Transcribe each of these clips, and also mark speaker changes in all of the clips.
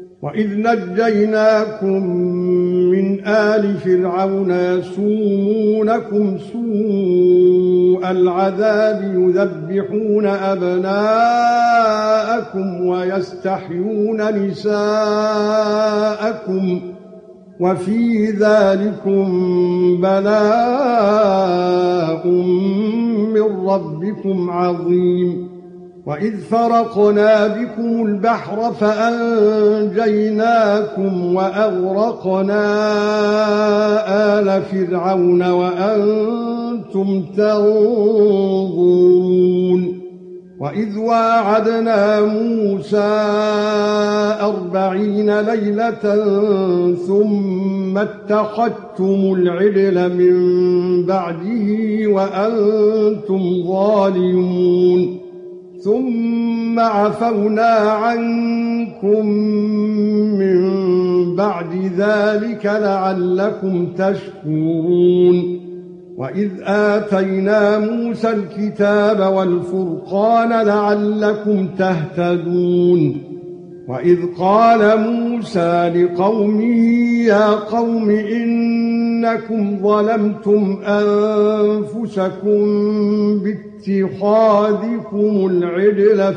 Speaker 1: وَإِذْ نَجَّيْنَاكُمْ مِنْ آلِ فِرْعَوْنَ يَسُومُونَكُمْ سُوءَ الْعَذَابِ يُذَبِّحُونَ أَبْنَاءَكُمْ وَيَسْتَحْيُونَ نِسَاءَكُمْ وَفِي ذَلِكُمْ بَلَاءٌ مِّن رَّبِّكُمْ عَظِيمٌ وَإِذْ فَرَقْنَا بِكُمُ الْبَحْرَ فَأَنجَيْنَاكُمْ وَأَغْرَقْنَا آلَ فِرْعَوْنَ وَأَنتُمْ تَنظُرُونَ وَإِذْ وَاعَدْنَا مُوسَى 40 لَيْلَةً ثُمَّ اتَّخَذْتُمُ الْعِجْلَ مِنْ بَعْدِهِ وَأَنْتُمْ ظَالِمُونَ ثُمَّ عَفَوْنَا عَنكُم مِّن بَعْدِ ذَلِكَ لَعَلَّكُمْ تَشْكُرُونَ وَإِذْ آتَيْنَا مُوسَى الْكِتَابَ وَالْفُرْقَانَ لَعَلَّكُمْ تَهْتَدُونَ وَإِذْ قَالَ مُوسَى لِقَوْمِهِ يَا قَوْمِ إِنَّكُمْ ظَلَمْتُمْ أَنفُسَكُمْ بِاتِّخَاذِكُمُ الْعِجْلَ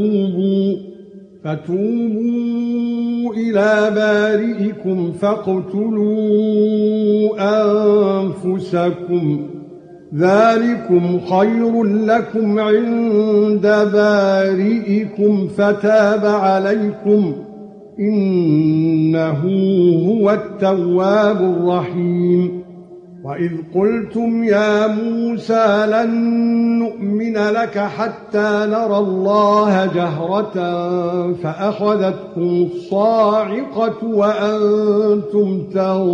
Speaker 1: فتوبوا إِلَى بَارِئِكُمْ فاقتلوا أَنفُسَكُمْ ذَلِكُمْ خَيْرٌ لَكُمْ عِندَ بَارِئِكُمْ فَتَابَ عَلَيْكُمْ إِنَّهُ هُوَ التَّوَّابُ الرَّحِيمُ وَإِذْ قُلْتُمْ يَا مُوسَى لَن نُّؤْمِنَ لَكَ حَتَّى نَرَى اللَّهَ جَهْرَةً فَأَخَذَتْكُمُ الصَّاعِقَةُ وَأَنْتُمْ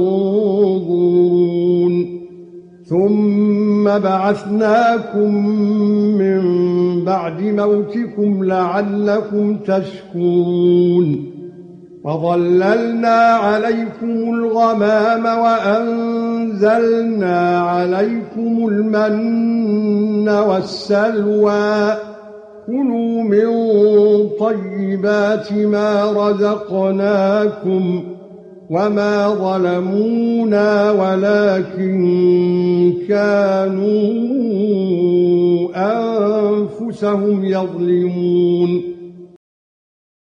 Speaker 1: تَنظُرُونَ ثُمَّ بَعَثْنَاكُمْ مِنْ بَعْدِ مَوْتِكُمْ لَعَلَّكُمْ تَشْكُرُونَ وَظَلَّلْنَا عَلَيْكُمُ الْغَمَامَ وَأَنزَلْنَا عَلَيْكُمُ الْمَنَّ وَالسَّلْوَىٰ كُلُوا مِن طَيِّبَاتِ مَا رَزَقْنَاكُمْ وَمَا ظَلَمُونَا وَلَكِن كَانُوا أَنفُسَهُمْ يَظْلِمُونَ